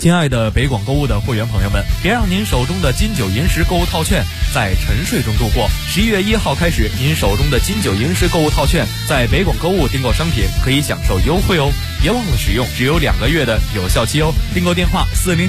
亲爱的北广购物的会员朋友们，别让您手中的金九银十购物套券在沉睡中度过。11月1号开始，您手中的金九银十购物套券在北广购物订购商品可以享受优惠哦，别忘了使用，只有2个月的有效期哦。订购电话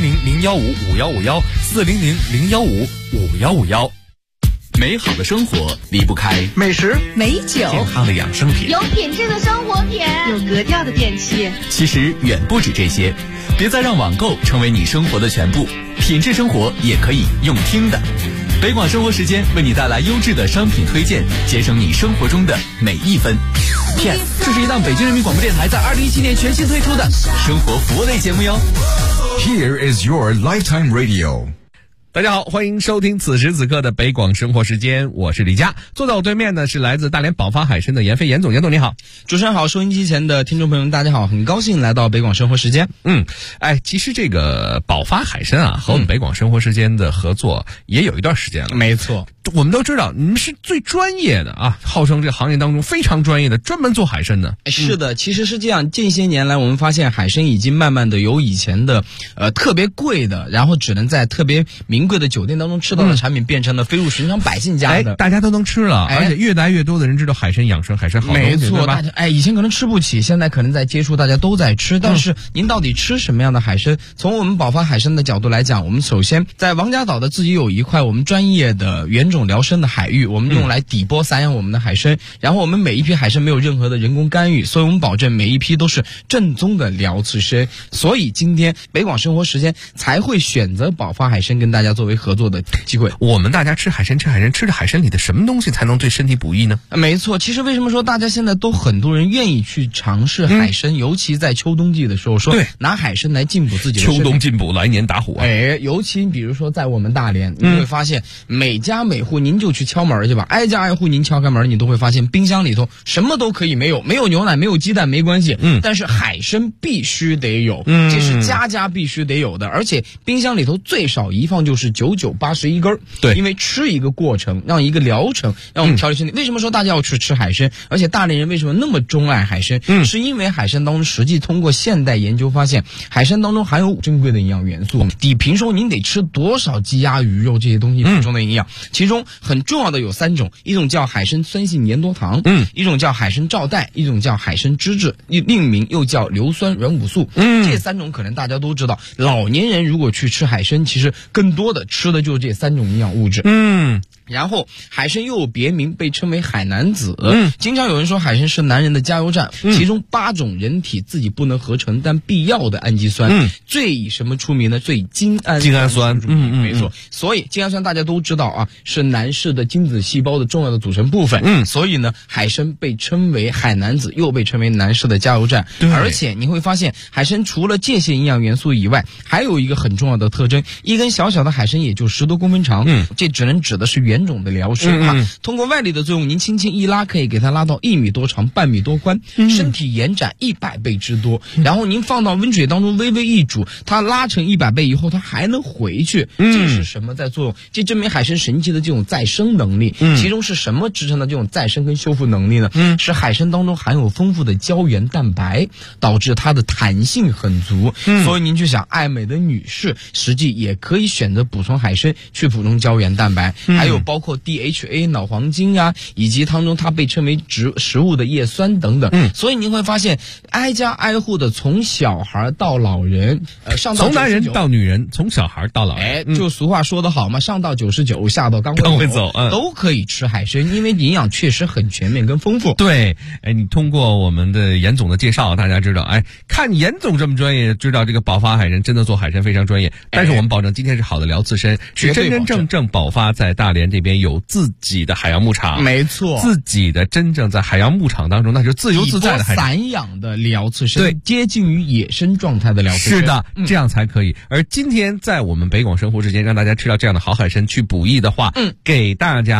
400-015-5151，400-015-5151。 美好的生活离不开美食、 美酒、 健康的养生品， 有品质的生活品， 有格调的电器。 其实远不止这些，别再让网购成为你生活的全部，品质生活也可以用听的。北广生活时间为你带来优质的商品推荐，节省你生活中的每一分。PS， 这是一档北京人民广播电台在2017年全新推出的生活服务类节目哟。 Here is your lifetime radio。 大家好，欢迎收听此时此刻的北广生活时间，我是李佳。坐在我对面呢是来自大连宝发海参的严飞严总，严总你好。 主持人好，收音机前的听众朋友们大家好，很高兴来到北广生活时间。 其实这个宝发海参啊和我们北广生活时间的合作也有一段时间了。 没错， 我们都知道你们是最专业的啊，号称这行业当中非常专业的，专门做海参的。 是的，其实是这样，近些年来我们发现海参已经慢慢的由以前的特别贵的，然后只能在特别名贵的酒店当中吃到的产品，变成了飞入寻常百姓家的， 大家都能吃了，而且越来越多的人知道海参养生，海参好东西， 没错， 大家以前可能吃不起，现在可能在接触，大家都在吃。但是您到底吃什么样的海参？从我们宝发海参的角度来讲，我们首先在王家岛的自己有一块我们专业的原种疗生的海域，我们用来底波散养我们的海参，然后我们每一批海参没有任何的人工干预，所以我们保证每一批都是正宗的辽刺参。所以今天北广生活时间才会选择宝发海参跟大家作为合作的机会。 我们大家吃海参，吃着海参里的什么东西才能对身体补益呢？ 没错，其实为什么说大家现在都很多人愿意去尝试海参，尤其在秋冬季的时候，说拿海参来进补自己的身体。 秋冬进补，来年打虎啊！ 尤其比如说在我们大连，你会发现每家每户，您就去敲门去吧，挨家挨户您敲开门，你都会发现冰箱里头什么都可以没有牛奶，没有鸡蛋没关系，但是海参必须得有，这是家家必须得有的，而且冰箱里头最少一放就是9981根。 对， 因为吃一个过程，让一个疗程，让我们调理身体。为什么说大家要去吃海参？而且大连人为什么那么钟爱海参？是因为海参当中实际通过现代研究发现，海参当中含有珍贵的营养元素，比平时您得吃多少鸡鸭鱼肉这些东西补充的营养。其中很重要的有3种，一种叫海参酸性粘多糖，一种叫海参皂带，一种叫海参脂质，另名又叫硫酸软骨素。这3种可能大家都知道，老年人如果去吃海参，其实更多的吃的就是这3种营养物质。然后海参又有别名，被称为海南子。经常有人说海参是男人的加油站，其中8种人体自己不能合成但必要的氨基酸，最以什么出名呢？最以精氨酸没错。所以精氨酸大家都知道啊，是男士的精子细胞的重要的组成部分。所以呢，海参被称为海南子，又被称为男士的加油站。而且你会发现，海参除了这些营养元素以外，还有一个很重要的特征，一根小小的海参也就10多公分长，这只能指的是原种的疗生啊。通过外力的作用，您轻轻一拉，可以给它拉到1米多长，半米多宽，身体延展100倍之多。然后您放到温水当中微微一煮，它拉成100倍以后，它还能回去。这是什么在作用？这证明海参神奇的这种再生能力。其中是什么支撑的这种再生跟修复能力呢？是海参当中含有丰富的胶原蛋白，导致它的弹性很足。所以您去想，爱美的女士实际也可以选择补充海参去补充胶原蛋白，还有包括 DHA 脑黄金啊，以及当中它被称为食物的叶酸等等。所以您会发现，挨家挨户的从小孩到老人， 从男人到女人，从小孩到老人， 就俗话说得好嘛，上到99，下到刚会走，都可以吃海参，因为营养确实很全面跟丰富。 对，你通过我们的严总的介绍，大家知道，看严总这么专业，知道这个宝发海参真的做海参非常专业。但是我们保证今天是好的辽刺参，是真正宝发在大连这边有自己的海洋牧场， 没错， 自己的真正在海洋牧场当中，那是自由自在的海参， 散养的辽刺参，对，接近于野生状态的辽刺参， 是的，这样才可以。而今天在我们北广生活时间，让大家吃到这样的好海参去补益的话，给大家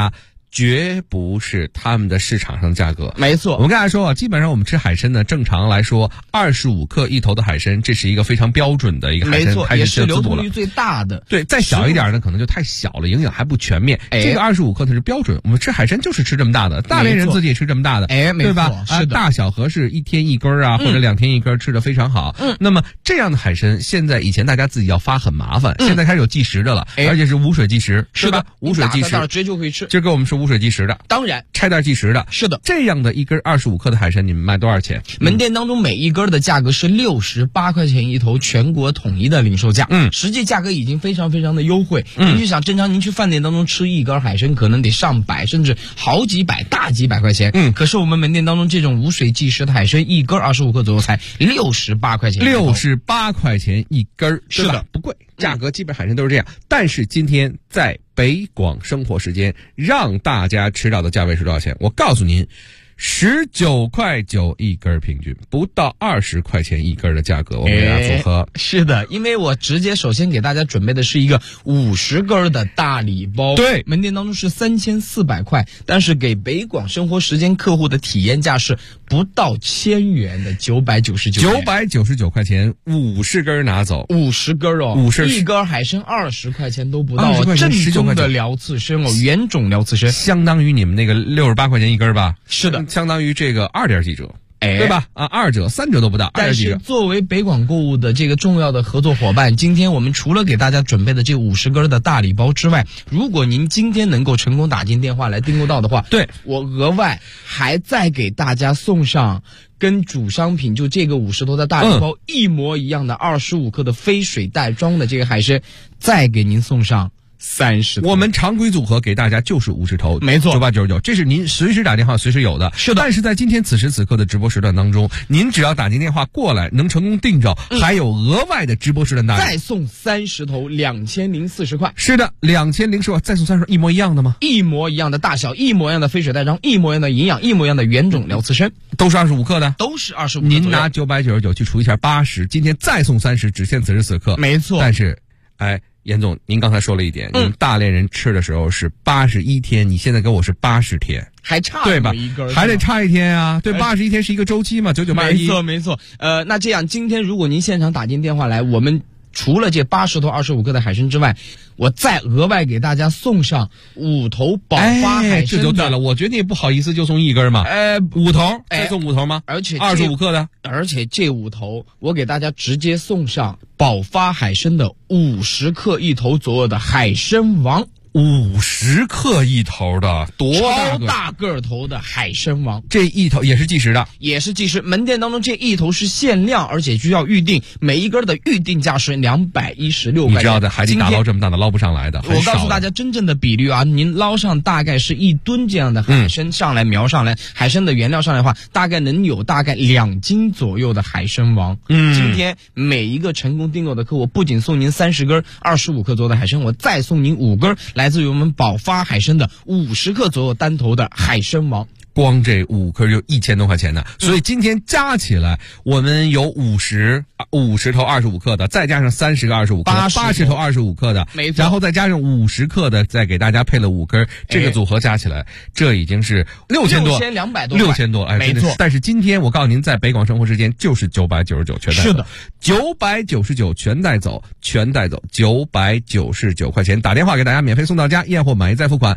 绝不是他们的市场上价格。 没错， 我们刚才说啊，基本上我们吃海参呢，正常来说25克一头的海参，这是一个非常标准的一个海参， 没错，也是流通率最大的。 对，再小一点呢，可能就太小了，营养还不全面。这个25克它是标准，我们吃海参就是吃这么大的，大连人自己也吃这么大的，对吧？ 是的， 大小合适，1天1根啊，或者2天1根，吃得非常好。那么这样的海参，以前大家自己要发很麻烦，现在开始有计时的了，而且是无水计时， 是吧？ 无水计时， 直接就可以吃。 这给我们是无水计时的， 当然拆袋计时的， 是的。 这样的一根25克的海参，你们卖多少钱？ 门店当中每一根的价格是68块钱一头，全国统一的零售价。实际价格已经非常非常的优惠。您就想，正常您去饭店当中吃一根海参，可能得上百，甚至好几百、大几百块钱。可是我们门店当中这种无水计时的海参，一根25克左右才68块钱 ，68块钱一根，是的，不贵。价格基本海参都是这样，但是今天在北广生活时间让大家吃到的价位是多少钱？我告诉您，19.9块一根，平均不到20块钱一根的价格，我们给大家组合。 是的，因为我直接首先给大家准备的是一个50根的大礼包， 对， 门店当中是3400块，但是给北广生活时间客户的体验价是不到1000元的999 块钱，50根拿走 ，50根哦，50一根海参20块钱都不到哦，正宗的辽刺参哦，原种辽刺参， 相当于你们那个68块钱一根吧？ 是的， 相当于这个2点几折。对吧？2折、3折都不到。 但是作为北广购物的这个重要的合作伙伴，今天我们除了给大家准备的这50根的大礼包之外，如果您今天能够成功打进电话来订购到的话， 对， 我额外还再给大家送上跟主商品就这个50头的大礼包一模一样的25克的非水袋装的这个海参，再给您送上30头。 我们常规组合给大家就是50头， 没错 ，9899，这是您随时打电话随时有的。 是的， 但是在今天此时此刻的直播时段当中，您只要打进电话过来，能成功订着，还有额外的直播时段大礼， 再送30头，2040块。 是的，2040块，再送30头，一模一样的吗？ 一模一样的大小，一模一样的非水袋装，一模一样的营养，一模一样的原种辽刺参， 都是25克的， 都是25克。 您拿999去除一下80，今天再送30，只限此时此刻。 没错， 但是，严总，您刚才说了一点，你们大连人吃的时候是81天，你现在跟我是80天， 还差对吧？ 一根， 还得差1天啊，对，81天是一个周期嘛，9981。 没错。那这样，今天如果您现场打进电话来，我们除了这80头25克的海参之外，我再额外给大家送上5头宝发海参这就对了。我觉得你也不好意思就送一根嘛，5头，再送5头吗？ 而且 25克的， 而且这5头我给大家直接送上宝发海参的50克一头左右的海参王。 50克一头的，多超大个头的海参王， 这一头也是计时的， 也是计时。门店当中这一头是限量，而且需要预定，每一根的预定价是216块钱。 你知道在海底打捞这么大的捞不上来的， 我告诉大家真正的比率啊，您捞上大概是1吨这样的海参上来瞄上来，海参的原料上来的话，大概能有大概2斤左右的海参王。今天每一个成功订购的客户，不仅送您30根25克左右的海参，我再送您5根来自于我们宝发海参的50克左右单头的海参王。 光这5颗就1000多块钱呢，所以今天加起来，我们有50头25克的，再加上30个25克，80头25克的， 没错， 然后再加上50克的，再给大家配了5根，这个组合加起来，这已经是6200多，6000多， 没错。 但是今天我告诉您，在北广生活时间就是999全带走， 是的 ，999全带走，999块钱，打电话给大家免费送到家，验货满意再付款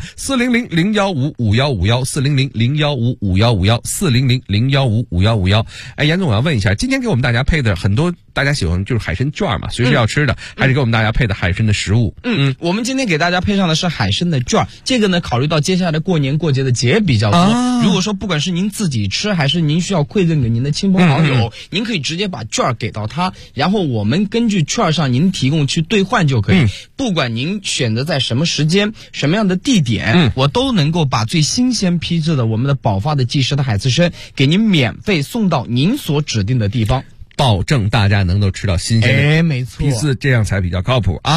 ，400-015-5151，400-015-5151，400-015-5151。严总，我要问一下，今天给我们大家配的很多大家喜欢就是海参券嘛，随时要吃的，还是给我们大家配的海参的食物？ 我们今天给大家配上的是海参的券，这个呢，考虑到接下来过年过节的节比较多，如果说不管是您自己吃，还是您需要馈赠给您的亲朋好友，您可以直接把券给到他，然后我们根据券上您提供去兑换就可以。不管您选择在什么时间、什么样的地点，我都能够把最新鲜批制的我们的宝发的即食的海刺参给您免费送到您所指定的地方， 保证大家能够吃到新鲜的， 没错， 这样才比较靠谱啊。 是的。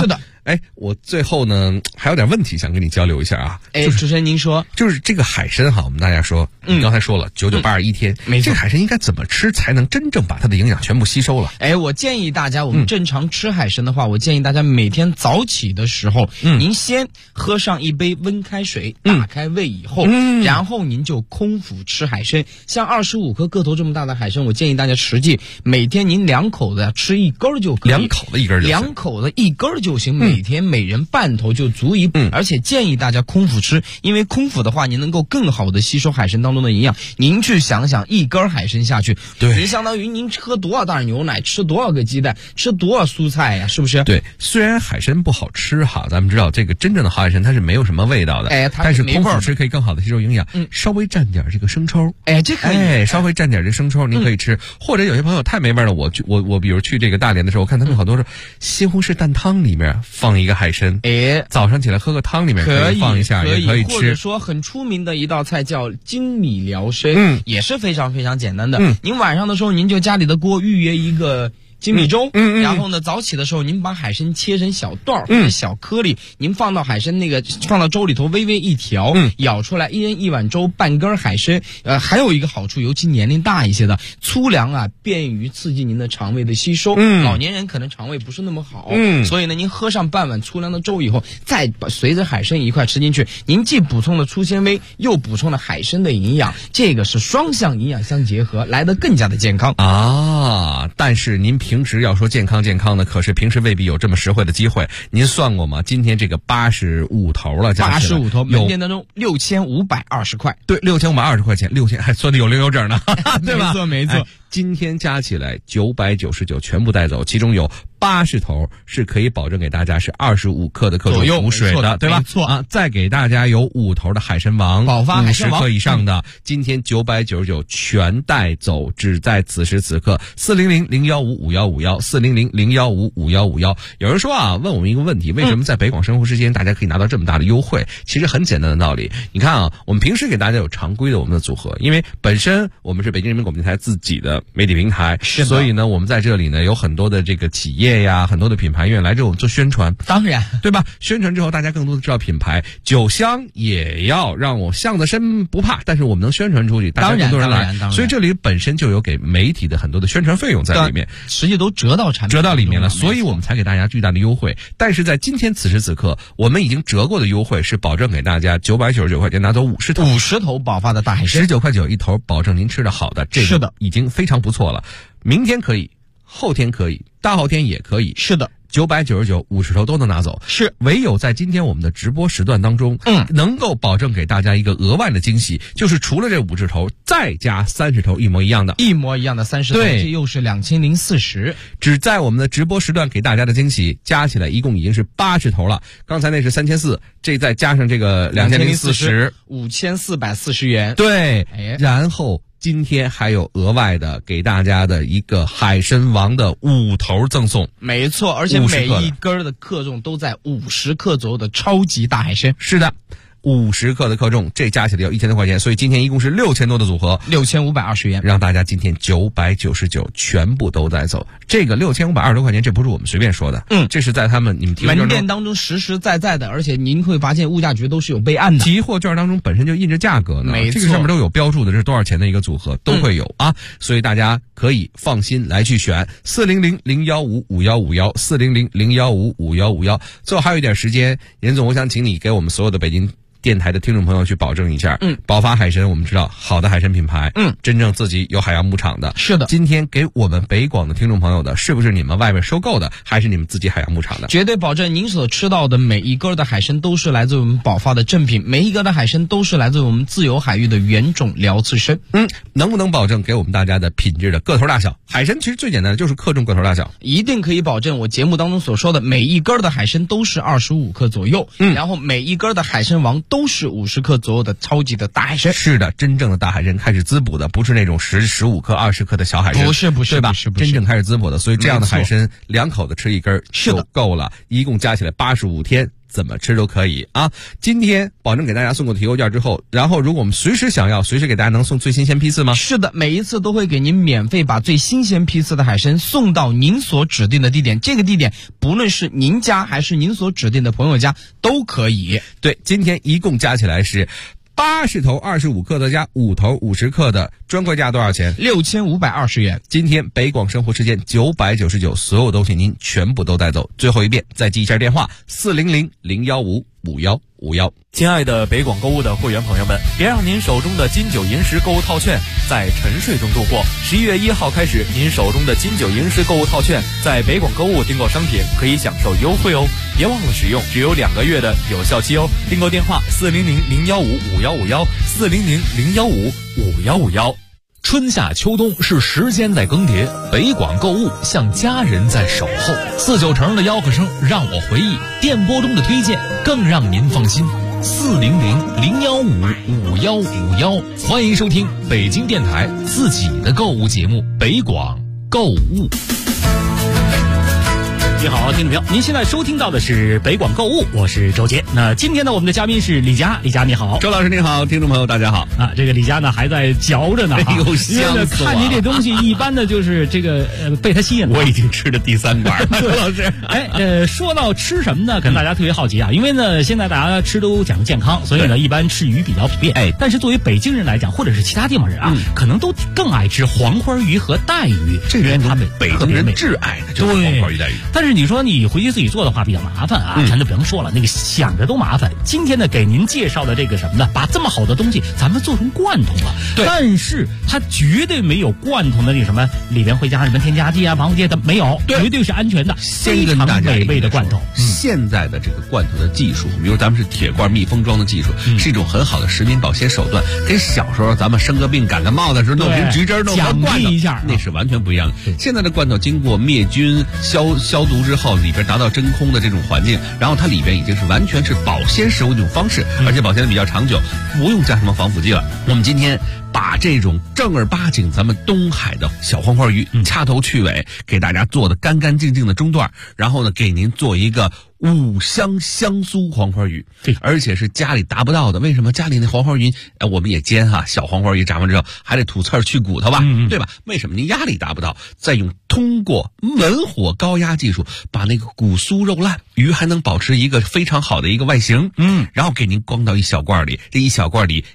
哎，我最后呢还有点问题想跟你交流一下啊。 哎，主持人您说， 就是这个海参哈，我们大家说，你刚才说了99821天， 没错， 这个海参应该怎么吃才能真正把它的营养全部吸收了？ 哎，我建议大家，我们正常吃海参的话，我建议大家每天早起的时候，您先喝上一杯温开水，打开胃以后，然后您就空腹吃海参。像25克个头这么大的海参，我建议大家实际每天您2口子吃1根就可以 ，2口子1根就行 ，2口子1根就行，每天每人半头就足以。而且建议大家空腹吃，因为空腹的话，您能够更好的吸收海参当中的营养。您去想想，1根海参下去， 对， 您相当于您喝多少袋牛奶，吃多少个鸡蛋，吃多少蔬菜呀，是不是？ 对，虽然海参不好吃哈，咱们知道这个真正的好海参它是没有什么味道的，但是空腹吃可以更好的吸收营养。稍微蘸点这个生抽， 这可以， 稍微蘸点这生抽，您可以吃。或者有些朋友太没味了，我比如去这个大连的时候，我看他们好多是西红柿蛋汤里面放一个海参，早上起来喝个汤里面可以放一下，也可以吃。 或者说很出名的一道菜叫精米辽参，也是非常非常简单的。您晚上的时候，您就家里的锅预约一个精米粥，然后呢，早起的时候您把海参切成小段或者小颗粒，您放到放到粥里头微微一调，舀出来，1人1碗粥，半根海参。还有一个好处，尤其年龄大一些的，粗粮啊，便于刺激您的肠胃的吸收。老年人可能肠胃不是那么好，所以呢，您喝上半碗粗粮的粥以后，再随着海参一块吃进去，您既补充了粗纤维，又补充了海参的营养，这个是双向营养相结合，来得更加的健康啊。但是您平时要说健康的，可是平时未必有这么实惠的机会。您算过吗？今天这个85头了，加起来 85头，门店当中6520块。 对，6520块钱，6000还算的有零有整呢，对吧？ 没错。 今天加起来999全部带走，其中有80头是可以保证给大家是25克的克重补水的，对吧？ 没错啊，再给大家有5头的海参王， 宝发海参王 50克以上的，今天999全带走，只在此时此刻。400-015-5151，400-015-5151。有人说啊，问我们一个问题，为什么在北广生活时间大家可以拿到这么大的优惠？其实很简单的道理，你看啊，我们平时给大家有常规的我们的组合，因为本身我们是北京人民广播电台自己的媒体平台，所以呢，我们在这里呢有很多的这个企业呀，很多的品牌愿意来这我们做宣传， 当然， 对吧？宣传之后，大家更多的知道品牌，酒香也要让我巷子深不怕，但是我们能宣传出去，大家更多人来，所以这里本身就有给媒体的很多的宣传费用在里面， 实际都折到产品， 折到里面了，所以我们才给大家巨大的优惠。但是在今天此时此刻，我们已经折过的优惠是保证给大家999块钱拿走50头宝发的大海参，19.9块一头，保证您吃的好的，这个已经非常不错了。明天可以，后天可以，大后天也可以， 是的 ，999 50头都能拿走， 是唯有在今天我们的直播时段当中，能够保证给大家一个额外的惊喜，就是除了这50头，再加30头一模一样的30头， 这又是2040， 只在我们的直播时段给大家的惊喜，加起来一共已经是80头了。刚才那是3400，这再加上这个 2440元， 对，然后今天还有额外的给大家的一个海参王的5头赠送， 没错，而且每一根的克重都在50克左右的超级大海参。 是的，50克的克重，这加起来要1000多块钱，所以今天一共是6000多的组合 ，6520元， 让大家今天999全部都带走。这个6520多块钱，这不是我们随便说的，这是在你们门店当中实实在在的，而且您会发现物价局都是有备案的， 提货券当中本身就印着价格呢， 没错， 这个上面都有标注的，这是多少钱的一个组合都会有啊，所以大家可以放心来去选400-015-5151，400-015-5151。最后还有一点时间，严总，我想请你给我们所有的北京电台的听众朋友去保证一下，宝发海参我们知道好的海参品牌，真正自己有海洋牧场的， 是的， 今天给我们北广的听众朋友的，是不是你们外面收购的，还是你们自己海洋牧场的？ 绝对保证您所吃到的每一根的海参都是来自我们宝发的正品，每一根的海参都是来自我们自由海域的原种辽刺参。 能不能保证给我们大家的品质的个头大小？海参其实最简单的就是克重个头大小， 一定可以保证我节目当中所说的每一根的海参都是25克左右，然后每一根的海参王都是50克左右的超级的大海参。 是的，真正的大海参开始滋补的，不是那种15克、20克的小海参， 不是， 对吧？真正开始滋补的，所以这样的海参2口子吃1根就够了，一共加起来85天。 怎么吃都可以啊。今天保证给大家送过提购券之后，然后如果我们随时想要，随时给大家能送最新鲜批次吗？ 是的，每一次都会给您免费把最新鲜批次的海参送到您所指定的地点，这个地点不论是您家还是您所指定的朋友家都可以。 对，今天一共加起来是80头25克的加5头50克的，专柜价多少钱 ？6520元。 今天北广生活时间999，所有东西您全部都带走。最后一遍，再记一下电话：400-015-5151。 亲爱的北广购物的会员朋友们，别让您手中的金九银十购物套券在沉睡中度过。11月1号开始，您手中的金九银十购物套券在北广购物订购商品可以享受优惠哦，别忘了使用，只有2个月的有效期哦。订购电话：400-015-5151，400-015-5151。 春夏秋冬是时间在更迭，北广购物像家人在守候。49城的吆喝声让我回忆，电波中的推荐更让您放心。400-015-5151，欢迎收听北京电台自己的购物节目北广购物。 你好，听众朋友，您现在收听到的是北广购物，我是周杰。那今天呢，我们的嘉宾是李佳，李佳你好。 周老师你好，听众朋友大家好啊。这个李佳呢还在嚼着呢， 哎呦，香死我了！ 看你这东西，一般的就是这个被他吸引了。 我已经吃了第3罐了，周老师。 说到吃什么呢？可能大家特别好奇啊，因为呢现在大家吃都讲究健康，所以呢一般吃鱼比较普遍。但是作为北京人来讲，或者是其他地方人啊，可能都更爱吃黄花鱼和带鱼， 这个他们北京人挚爱的就是黄花鱼带鱼。 但是你说你回去自己做的话比较麻烦啊，咱就不用说了，那个想着都麻烦。今天呢，给您介绍的这个什么呢？把这么好的东西咱们做成罐头了， 对， 但是它绝对没有罐头的那个什么里边会加什么添加剂啊、防腐剂的，没有，绝对是安全的，非常美味的罐头。 现在的这个罐头的技术，比如咱们是铁罐密封装的技术，是一种很好的食品保鲜手段，跟小时候咱们生个病、感个冒的时候弄瓶橘汁、弄瓶罐头一下， 那是完全不一样的。现在的罐头经过灭菌、消毒之后，里边达到真空的这种环境，然后它里边已经是完全是保鲜食物的一种方式，而且保鲜的比较长久，不用加什么防腐剂了。我们今天把这种正儿八经咱们东海的小黄花鱼掐头去尾，给大家做的干干净净的中段，然后呢给您做一个5香香酥黄花鱼，而且是家里达不到的。为什么家里那黄花鱼我们也煎哈，小黄花鱼炸完之后还得吐刺儿去骨头吧，对吧？为什么您压力达不到？再通过文火高压技术把那个骨酥肉烂，鱼还能保持一个非常好的一个外形，然后给您装到一小罐里，这一小罐里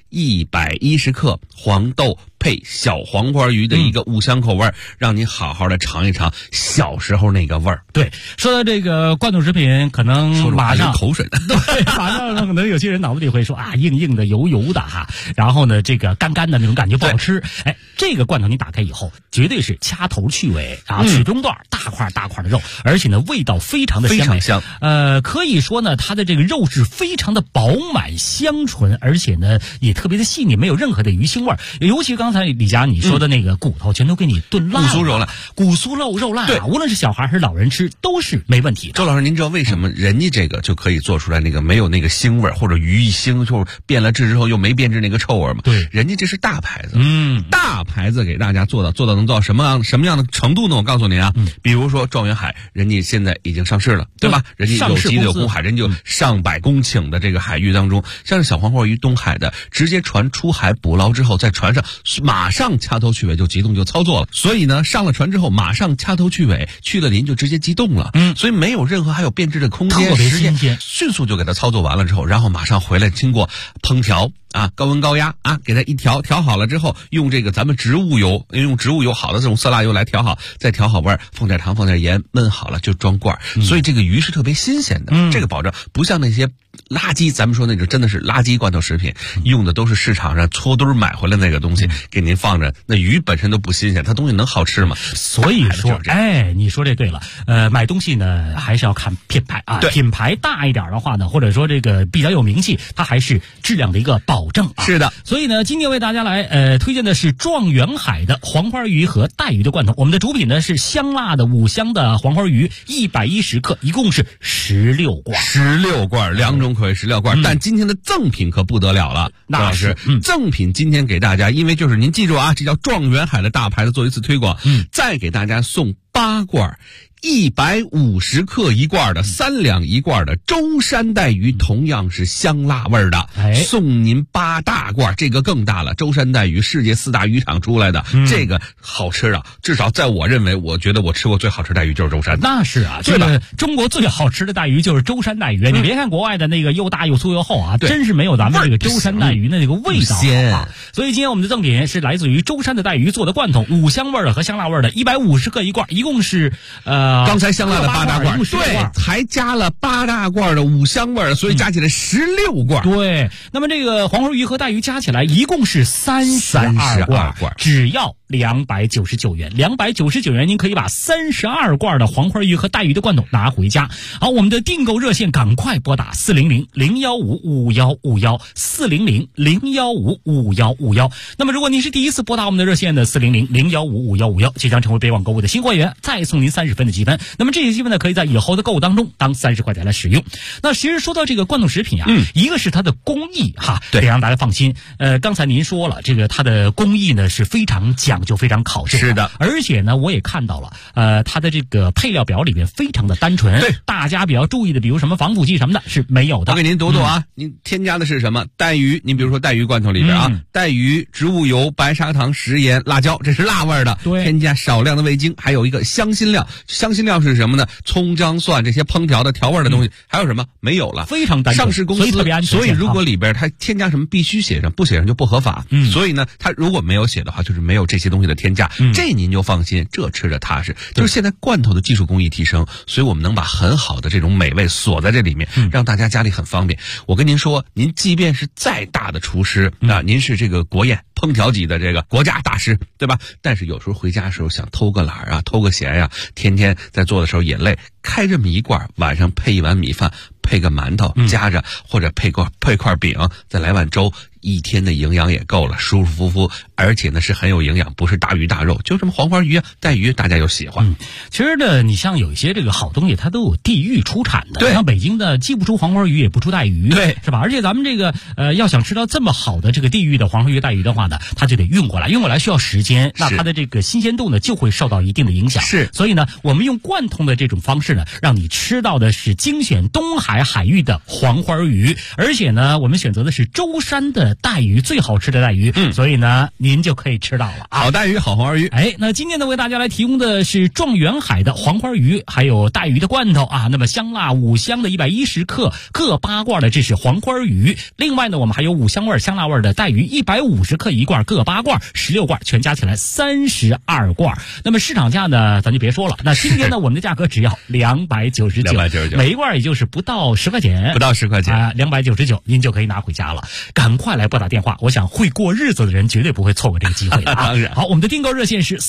110克黄豆配小黄花鱼的一个5香口味，让您好好的尝一尝小时候那个味儿。 对，说到这个罐头食品，可能马上口水的， 对，马上可能有些人脑子里会说啊，硬硬的、油油的哈，然后呢，这个干干的那种感觉不好吃。这个罐头你打开以后，绝对是掐头去尾啊，取中段，大块大块的肉，而且呢，味道非常的鲜美， 非常香。 可以说呢，它的这个肉是非常的饱满香醇，而且呢，也特别的细腻，没有任何的鱼腥味儿。尤其刚才李佳你说的那个骨头，全都给你炖烂了，骨酥肉烂啊，无论是小孩还是老人吃都是没问题的。 周老师，您知道为什么人家这个就可以做出来那个没有那个腥味，或者鱼一腥就变了质之后又没变质那个臭味吗？ 对， 人家这是大牌子，大牌子给大家做到能做到什么样的程度呢？我告诉您啊，比如说状元海，人家现在已经上市了，对吧？人家有机的有公海，人家有上百公顷的这个海域当中，像是小黄花鱼东海的，直接船出海捕捞之后，在船上马上掐头去尾就急冻就操作了，所以呢，上了船之后马上掐头去尾，去了鳞就直接急冻了，所以没有任何还有变质的空间，时间迅速就给它操作完了之后，然后马上回来经过烹调啊，高温高压啊，给它一调好了之后，用这个咱们植物油，用植物油好的这种色拉油来调好，再调好味儿，放点糖放点盐，焖好了就装罐儿，所以这个鱼是特别新鲜的，这个保证不像那些垃圾，咱们说那种真的是垃圾罐头食品，用的都是市场上搓堆买回来那个东西，给您放着，那鱼本身都不新鲜，它东西能好吃吗？ 所以说，你说这对了，买东西呢还是要看品牌啊，品牌大一点的话呢，或者说这个比较有名气，它还是质量的一个保证啊。 是的， 所以呢，今天为大家来推荐的是状元海的黄花鱼和带鱼的罐头。我们的主品呢是香辣的5香的黄花鱼，110克，一共是16罐 ，2种口味16罐。但今天的赠品可不得了了， 那是赠品今天给大家，因为就是您记住啊，这叫状元海的大牌子做一次推广，再给大家送 8罐，150克一罐的3两一罐的舟山带鱼，同样是香辣味的，送您8大罐，这个更大了。舟山带鱼世界4大渔场出来的，这个好吃啊！至少在我认为，我觉得我吃过最好吃带鱼就是舟山。 那是啊，这个中国最好吃的带鱼就是舟山带鱼。你别看国外的那个又大又粗又厚啊，真是没有咱们这个舟山带鱼的那个味道好。所以今天我们的赠品是来自于舟山的带鱼做的罐头，五香味的和香辣味的，150克一罐，一共是刚才香辣的8大罐，对，还加了8大罐的五香味，所以加起来16罐。 对，那么这个黄花鱼和带鱼加起来一共是32罐，只要299元，299元您可以把32罐的黄花鱼和带鱼的罐头拿回家。好，我们的订购热线赶快拨打400-015-5151，400-015-5151。那么如果您是第一次拨打我们的热线的400-015-5151，即将成为北网购物的新会员，再送您30分的积分。那么这些积分呢，可以在以后的购物当中当30块钱来使用。那其实说到这个罐头食品啊，一个是它的工艺哈，得让大家放心。刚才您说了，这个它的工艺呢是非常讲究、非常考究的。 是的， 而且呢，我也看到了，它的这个配料表里面非常的单纯。 对， 大家比较注意的，比如什么防腐剂什么的是没有的。 我给您读读啊，您添加的是什么？带鱼，您比如说带鱼罐头里边啊，带鱼、植物油、白砂糖、食盐、辣椒，这是辣味的。 对， 添加少量的味精，还有一个香辛料。香辛料是什么呢？葱、姜、蒜这些烹调的调味的东西，还有什么？没有了， 非常单纯。 上市公司所以特别安全。 所以如果里边它添加什么必须写上，不写上就不合法。所以呢，它如果没有写的话，就是没有这些东西的添加。这您就放心，这吃着踏实。就是现在罐头的技术工艺提升，所以我们能把很好的这种美味锁在这里面，让大家家里很方便。我跟您说，您即便是再大的厨师啊，您是这个国宴烹调级的这个国家大师，对吧？但是有时候回家的时候想偷个懒啊，偷个闲呀，天天在做的时候也累，开这么一罐，晚上配一碗米饭，配个馒头夹着，或者配块饼，再来碗粥，一天的营养也够了，舒舒服服，而且呢是很有营养，不是大鱼大肉，就什么黄花鱼啊、带鱼，大家又喜欢。 其实呢，你像有一些这个好东西，它都有地域出产的。 对， 像北京的既不出黄花鱼，也不出带鱼， 对， 是吧？而且咱们这个要想吃到这么好的这个地域的黄花鱼、带鱼的话呢，它就得运过来需要时间，那它的这个新鲜度呢就会受到一定的影响。 是， 所以呢，我们用贯通的这种方式呢，让你吃到的是精选东海海域的黄花鱼，而且呢，我们选择的是舟山的带鱼，最好吃的带鱼，所以呢，您就可以吃到了啊， 好带鱼，好黄花鱼。 哎，那今天呢，为大家来提供的是状元海的黄花鱼，还有带鱼的罐头啊。那么香辣五香的110克，各8罐的，这是黄花鱼。另外呢，我们还有五香味、香辣味的带鱼，150克一罐，各8罐，16罐，全加起来32罐。那么市场价呢，咱就别说了。那今天呢，我们的价格只要299，每一罐也就是不到10块钱， 不到10块钱啊，299，您就可以拿回家了。赶快来拨打电话，我想会过日子的人绝对不会错过这个机会的啊！好，我们的订购热线是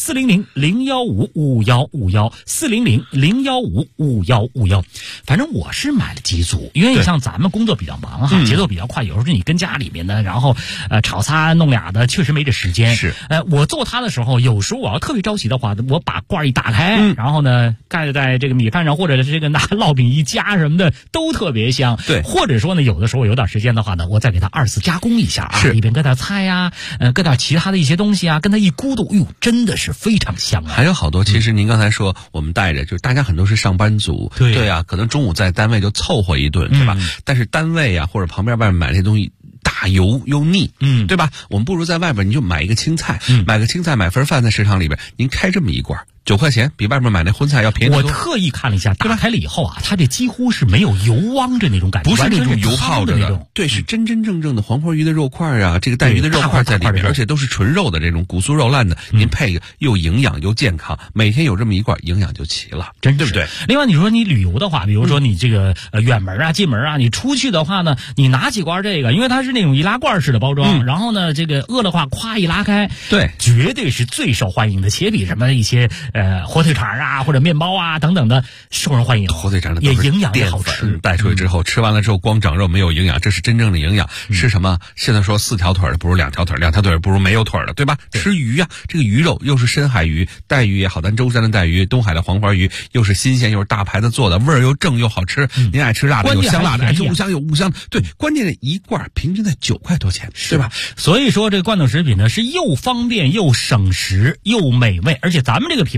400-015-5151，400-015-5151。反正我是买了几组，因为你像咱们工作比较忙哈，节奏比较快，有时候你跟家里面的，然后炒菜弄俩的，确实没这时间。 是， 我做它的时候，有时候我要特别着急的话，我把罐一打开，然后呢盖在这个米饭上，或者是这个拿烙饼一夹什么的，都特别香。 对， 或者说呢，有的时候有点时间的话呢，我再给它2次加工一下啊，里边搁点菜呀，搁点其他的一些东西啊，跟它一咕嘟，哟，真的是非常香啊！ 还有好多，其实您刚才说我们带着，就是大家很多是上班族，对啊，可能中午在单位就凑合一顿，对吧？但是单位啊或者旁边外面买这些东西大油又腻，对吧？我们不如在外边你就买一个青菜，买个青菜，买份饭在食堂里边，您开这么一罐，9块钱，比外面买那荤菜要便宜多。 我特意看了一下，打开了以后啊，它这几乎是没有油汪着那种感觉， 不是那种油泡着的那种， 对，是真真正正的黄花鱼的肉块啊，这个带鱼的肉块在里面，而且都是纯肉的这种骨酥肉烂的，您配个又营养又健康，每天有这么一罐，营养就齐了， 真对不对？ 另外，你说你旅游的话，比如说你这个远门啊、近门啊，你出去的话呢，你拿几罐这个，因为它是那种易拉罐式的包装，然后呢，这个饿的话，咵一拉开， 对， 绝对是最受欢迎的，且比什么一些火腿肠啊或者面包啊等等的受人欢迎。 火腿肠的也营养也好吃， 带出去之后，吃完了之后光长肉没有营养，这是真正的营养。吃什么？现在说4条腿的不如2条腿，2条腿不如没有腿的，对吧？吃鱼啊，这个鱼肉又是深海鱼，带鱼也好，咱舟山的带鱼，东海的黄花鱼，又是新鲜又是大牌子做的，味儿又正又好吃。您爱吃辣的有香辣的，爱吃五香有五香，对，关键是一罐平均在9块多钱，对吧？ 所以说这个罐头食品呢是又方便又省时又美味，而且咱们这个品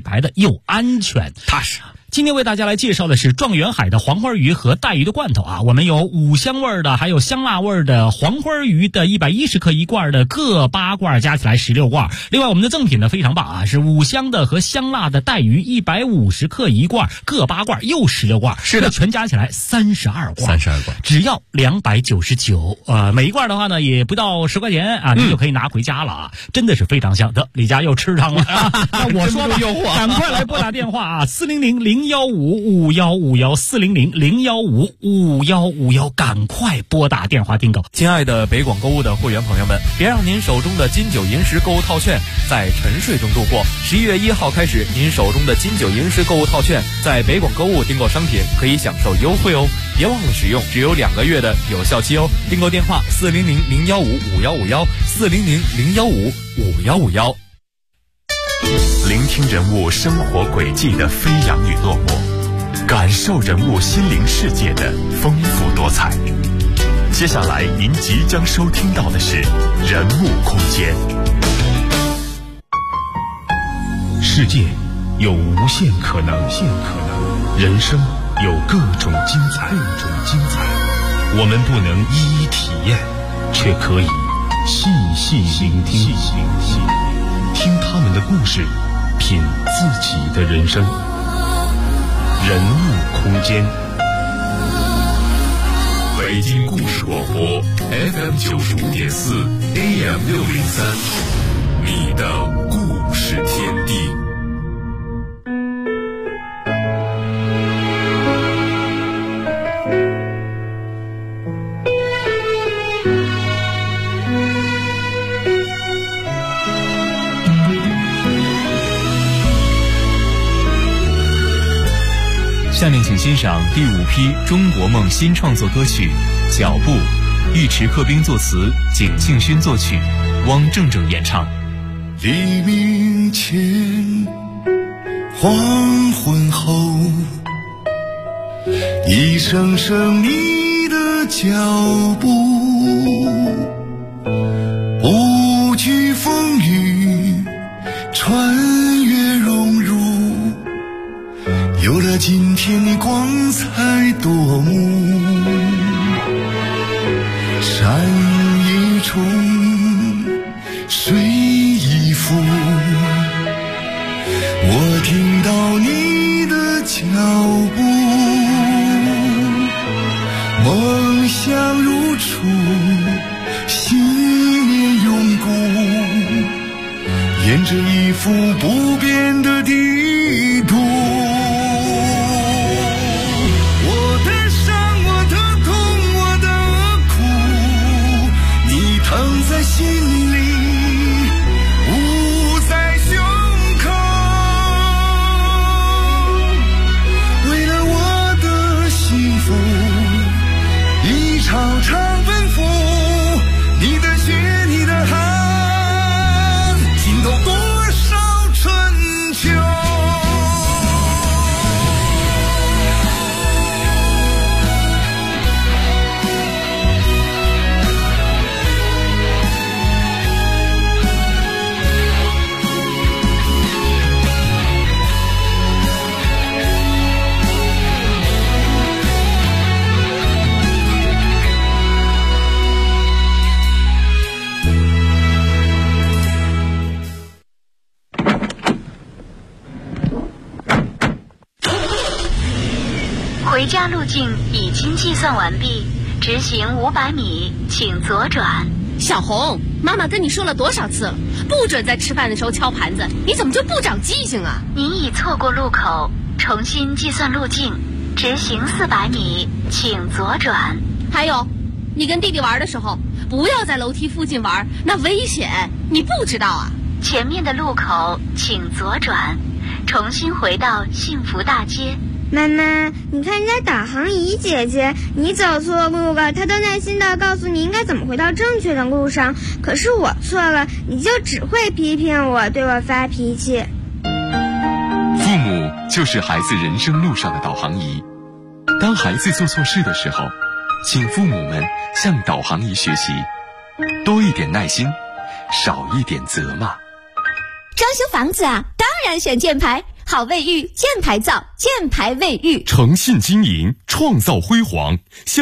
品牌的又安全踏实。 今天为大家来介绍的是状元海的黄花鱼和带鱼的罐头啊，我们有五香味的，还有香辣味的黄花鱼的110克一罐的各8罐，加起来16罐。另外我们的赠品呢非常棒啊，是五香的和香辣的带鱼150克一罐，各8罐又16罐， 是的， 全加起来32罐 ，32罐， 只要299。每一罐的话呢也不到10块钱啊，你就可以拿回家了啊，真的是非常香。得，李家又吃汤了啊！那我说吧，赶快来拨打电话啊，400-015-5151，400-015-5151，赶快拨打电话订购。 亲爱的北广购物的会员朋友们，别让您手中的金九银十购物套券在沉睡中度过。11月1号开始，您手中的金九银十购物套券在北广购物订购商品可以享受优惠哦，别忘了使用，只有2个月的有效期哦。订购电话400-015-5151，400-015-5151。 聆听人物生活轨迹的飞扬与落寞，感受人物心灵世界的丰富多彩。接下来您即将收听到的是人物空间。 世界有无限可能，人生有各种精彩。我们不能一一体验，却可以细细聆听，听他们的故事，品自己的人生。人物空间， 北京故事广播 FM 95.4 AM 603，你的故事天地。 下面请欣赏第5批中国梦新创作歌曲《脚步》，尉迟克兵作词，景庆勋作曲，汪正正演唱。 黎明前，黄昏后，一声声你的脚步，不惧风雨，穿越荣辱，有了今天的光彩夺目。山一重，水一浮，我听到你的脚步，梦想如初，信念永固，沿着一幅不变的地图。在心里，捂在胸口，为了我的幸福，一场场奔赴，你的血，你的汗，浸透多少春秋。 回家路径已经计算完毕，直行500米，请左转。 小红，妈妈跟你说了多少次了，不准在吃饭的时候敲盘子，你怎么就不长记性啊？ 您已错过路口，重新计算路径，直行400米，请左转。 还有，你跟弟弟玩的时候，不要在楼梯附近玩，那危险，你不知道啊？ 前面的路口请左转，重新回到幸福大街。 妈妈，你看人家导航仪姐姐，你走错路了，她都耐心地告诉你应该怎么回到正确的路上。可是我错了，你就只会批评我，对我发脾气。 父母就是孩子人生路上的导航仪。当孩子做错事的时候，请父母们向导航仪学习，多一点耐心，少一点责骂。 装修房子啊，当然选箭牌。 好卫浴，箭牌皂，箭牌卫浴， 诚信经营，创造辉煌。